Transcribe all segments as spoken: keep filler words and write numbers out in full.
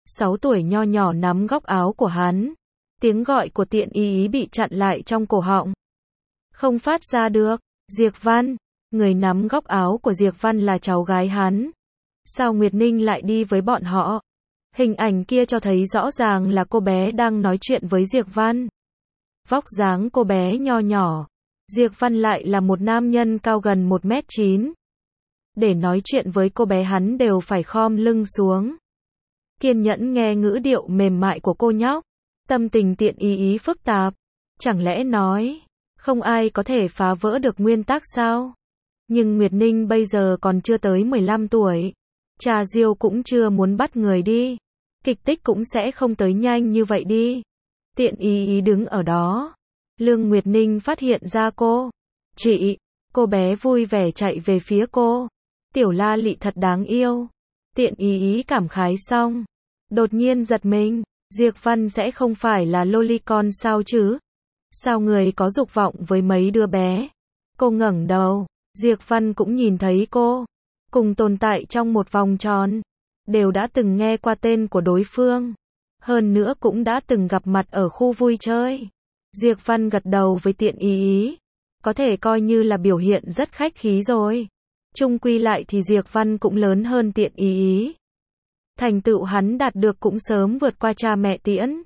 sáu tuổi nho nhỏ nắm góc áo của hắn. Tiếng gọi của Tiện Y Ý bị chặn lại trong cổ họng. Không phát ra được. Diệp Văn. Người nắm góc áo của Diệp Văn là cháu gái hắn. Sao Nguyệt Ninh lại đi với bọn họ? Hình ảnh kia cho thấy rõ ràng là cô bé đang nói chuyện với Diệp Văn. Vóc dáng cô bé nho nhỏ. Diệp Văn lại là một nam nhân cao gần một mét chín. Để nói chuyện với cô bé hắn đều phải khom lưng xuống. Kiên nhẫn nghe ngữ điệu mềm mại của cô nhóc. Tâm tình Tiện Y Ý phức tạp. Chẳng lẽ nói, không ai có thể phá vỡ được nguyên tắc sao? Nhưng Nguyệt Ninh bây giờ còn chưa tới mười lăm tuổi. Cha Diêu cũng chưa muốn bắt người đi. Kịch tích cũng sẽ không tới nhanh như vậy đi. Tiện Y Ý đứng ở đó. Lương Nguyệt Ninh phát hiện ra cô. Chị, cô bé vui vẻ chạy về phía cô. Tiểu La Lị thật đáng yêu. Tiện Y Ý cảm khái xong. Đột nhiên giật mình. Diệp Văn sẽ không phải là lolicon sao chứ? Sao người có dục vọng với mấy đứa bé? Cô ngẩng đầu. Diệp Văn cũng nhìn thấy cô. Cùng tồn tại trong một vòng tròn. Đều đã từng nghe qua tên của đối phương. Hơn nữa cũng đã từng gặp mặt ở khu vui chơi. Diệp Văn gật đầu với Tiện Y Ý. Có thể coi như là biểu hiện rất khách khí rồi. Chung quy lại thì Diệp Văn cũng lớn hơn Tiện Y Ý. Thành tựu hắn đạt được cũng sớm vượt qua cha mẹ Tiễn.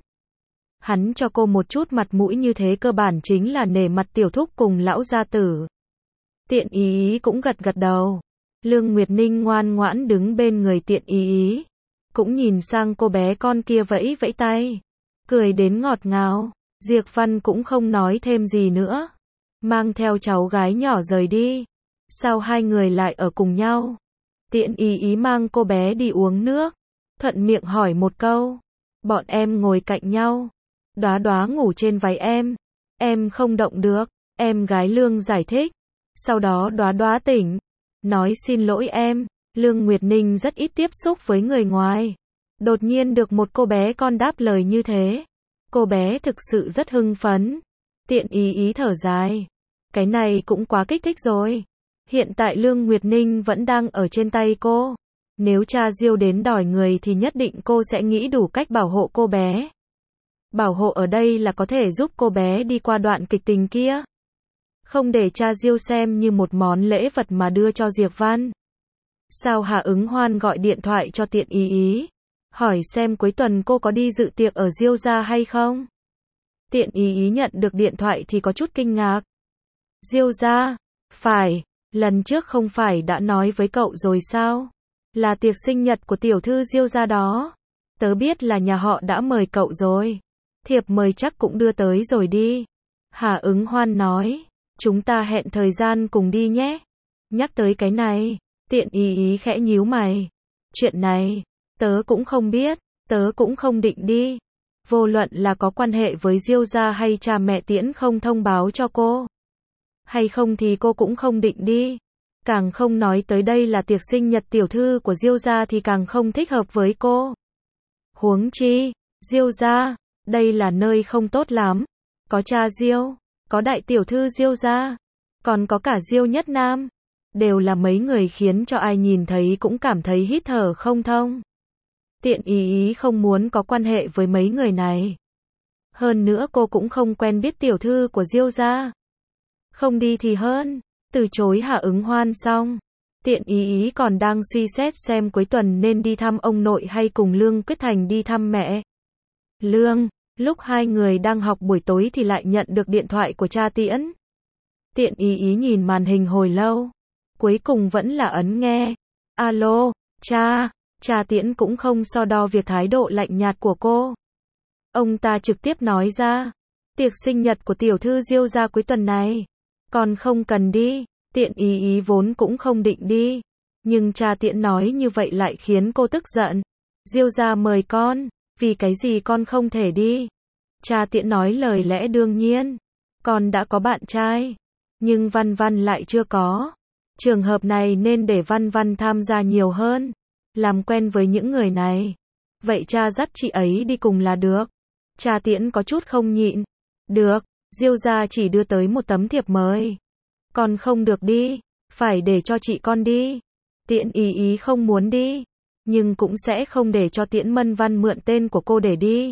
Hắn cho cô một chút mặt mũi như thế cơ bản chính là nể mặt tiểu thúc cùng lão gia tử. Tiện Y Ý cũng gật gật đầu. Lương Nguyệt Ninh ngoan ngoãn đứng bên người Tiện Y Ý. Cũng nhìn sang cô bé con kia vẫy vẫy tay. Cười đến ngọt ngào. Diệp Văn cũng không nói thêm gì nữa. Mang theo cháu gái nhỏ rời đi. Sao hai người lại ở cùng nhau? Tiện Y Ý mang cô bé đi uống nước. Thuận miệng hỏi một câu. Bọn em ngồi cạnh nhau. Đóa Đóa ngủ trên váy em. Em không động được. Em gái Lương giải thích. Sau đó Đóa Đóa tỉnh. Nói xin lỗi em. Lương Nguyệt Ninh rất ít tiếp xúc với người ngoài. Đột nhiên được một cô bé con đáp lời như thế. Cô bé thực sự rất hưng phấn. Tiện Y Ý thở dài. Cái này cũng quá kích thích rồi. Hiện tại Lương Nguyệt Ninh vẫn đang ở trên tay cô. Nếu cha Diêu đến đòi người thì nhất định cô sẽ nghĩ đủ cách bảo hộ cô bé. Bảo hộ ở đây là có thể giúp cô bé đi qua đoạn kịch tình kia. Không để cha Diêu xem như một món lễ vật mà đưa cho Diệp Văn. Sao Hà Ứng Hoan gọi điện thoại cho Tiện Y Ý. Hỏi xem cuối tuần cô có đi dự tiệc ở Diêu gia hay không. Tiện Y Ý nhận được điện thoại thì có chút kinh ngạc. Diêu gia? Phải, lần trước không phải đã nói với cậu rồi sao? Là tiệc sinh nhật của tiểu thư Diêu gia đó. Tớ biết là nhà họ đã mời cậu rồi. Thiệp mời chắc cũng đưa tới rồi đi. Hà Ứng Hoan nói. Chúng ta hẹn thời gian cùng đi nhé. Nhắc tới cái này. Tiện Y Ý khẽ nhíu mày. Chuyện này, tớ cũng không biết. Tớ cũng không định đi. Vô luận là có quan hệ với Diêu gia hay cha mẹ Tiễn không thông báo cho cô. Hay không thì cô cũng không định đi. Càng không nói tới đây là tiệc sinh nhật tiểu thư của Diêu gia thì càng không thích hợp với cô. Huống chi, Diêu gia, đây là nơi không tốt lắm. Có cha Diêu, có đại tiểu thư Diêu gia, còn có cả Diêu Nhất Nam. Đều là mấy người khiến cho ai nhìn thấy cũng cảm thấy hít thở không thông. Tiện Y Ý không muốn có quan hệ với mấy người này. Hơn nữa cô cũng không quen biết tiểu thư của Diêu gia. Không đi thì hơn. Từ chối Hà Ứng Hoan xong. Tiện Y Ý còn đang suy xét xem cuối tuần nên đi thăm ông nội hay cùng Lương Quyết Thành đi thăm mẹ. Lương, lúc hai người đang học buổi tối thì lại nhận được điện thoại của cha Tiễn. Tiện Y Ý nhìn màn hình hồi lâu. Cuối cùng vẫn là ấn nghe. Alo, cha. Cha Tiễn cũng không so đo việc thái độ lạnh nhạt của cô. Ông ta trực tiếp nói ra. Tiệc sinh nhật của tiểu thư Diêu gia cuối tuần này. Con không cần đi. Tiện Y Ý vốn cũng không định đi. Nhưng cha Tiễn nói như vậy lại khiến cô tức giận. Diêu gia mời con. Vì cái gì con không thể đi? Cha Tiễn nói lời lẽ đương nhiên. Con đã có bạn trai. Nhưng Văn Văn lại chưa có. Trường hợp này nên để Văn Văn tham gia nhiều hơn. Làm quen với những người này. Vậy cha dắt chị ấy đi cùng là được. Cha Tiễn có chút không nhịn. Được, Diêu gia chỉ đưa tới một tấm thiệp mời. Con không được đi. Phải để cho chị con đi. Tiện Y Ý không muốn đi. nhưng cũng sẽ không để cho Tiễn Mân Văn mượn tên của cô để đi.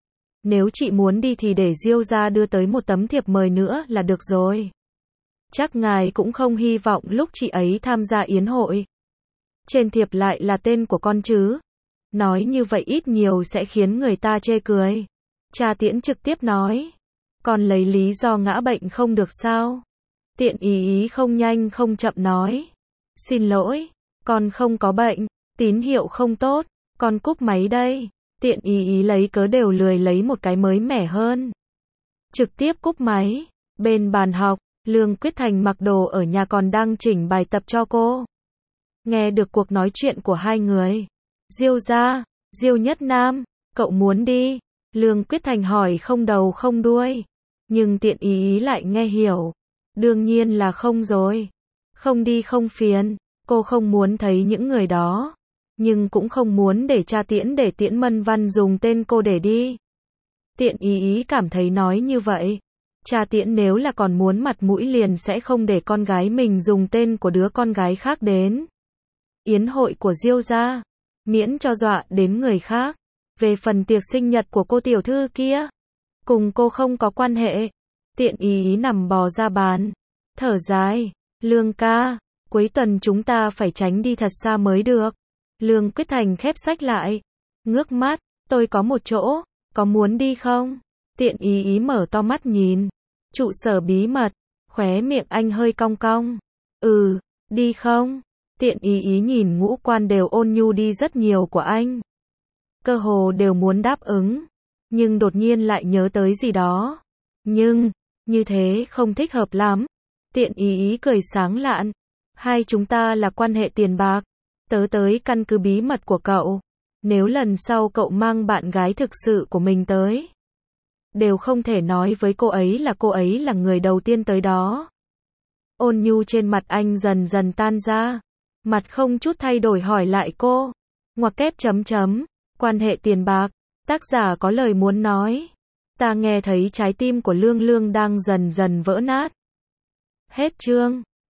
Nếu chị muốn đi thì để Diêu gia đưa tới một tấm thiệp mời nữa là được rồi. Chắc ngài cũng không hy vọng lúc chị ấy tham gia yến hội. Trên thiệp lại là tên của con chứ. Nói như vậy ít nhiều sẽ khiến người ta chê cười. Cha Tiễn trực tiếp nói. Con lấy lý do ngã bệnh không được sao? Tiện ý ý không nhanh không chậm nói. Xin lỗi, con không có bệnh, tín hiệu không tốt, con cúp máy đây. Tiện ý ý lấy cớ đều lười lấy một cái mới mẻ hơn. Trực tiếp cúp máy. Bên bàn học, Lương Quyết Thành mặc đồ ở nhà còn đang chỉnh bài tập cho cô. Nghe được cuộc nói chuyện của hai người. Diêu gia, Diêu Nhất Nam, cậu muốn đi? Lương Quyết Thành hỏi không đầu không đuôi. Nhưng tiện ý ý lại nghe hiểu. Đương nhiên là không rồi. Không đi không phiền. Cô không muốn thấy những người đó. Nhưng cũng không muốn để cha Tiễn để Tiễn Mân Văn dùng tên cô để đi. Tiện ý ý cảm thấy nói như vậy. Cha Tiễn nếu là còn muốn mặt mũi liền sẽ không để con gái mình dùng tên của đứa con gái khác đến yến hội của Diêu gia. Miễn cho dọa đến người khác. Về phần tiệc sinh nhật của cô tiểu thư kia, cùng cô không có quan hệ. Tiện ý ý nằm bò ra bàn. Thở dài. Lương ca, cuối tuần chúng ta phải tránh đi thật xa mới được. Lương Quyết Thành khép sách lại. Ngước mắt. Tôi có một chỗ. Có muốn đi không? Tiện ý ý mở to mắt nhìn. Trụ sở bí mật. Khóe miệng anh hơi cong cong. Ừ, đi không? Tiện ý ý nhìn ngũ quan đều ôn nhu đi rất nhiều của anh. Cơ hồ đều muốn đáp ứng. Nhưng đột nhiên lại nhớ tới gì đó. Nhưng, như thế không thích hợp lắm. Tiện ý ý cười sáng lạn. Hai chúng ta là quan hệ tiền bạc. Tớ tới căn cứ bí mật của cậu. Nếu lần sau cậu mang bạn gái thực sự của mình tới, đều không thể nói với cô ấy là cô ấy là người đầu tiên tới đó. Ôn nhu trên mặt anh dần dần tan ra. Mặt không chút thay đổi hỏi lại cô. Ngoặc kép chấm chấm. Quan hệ tiền bạc. Tác giả có lời muốn nói. Ta nghe thấy trái tim của Lương Lương đang dần dần vỡ nát. Hết chương.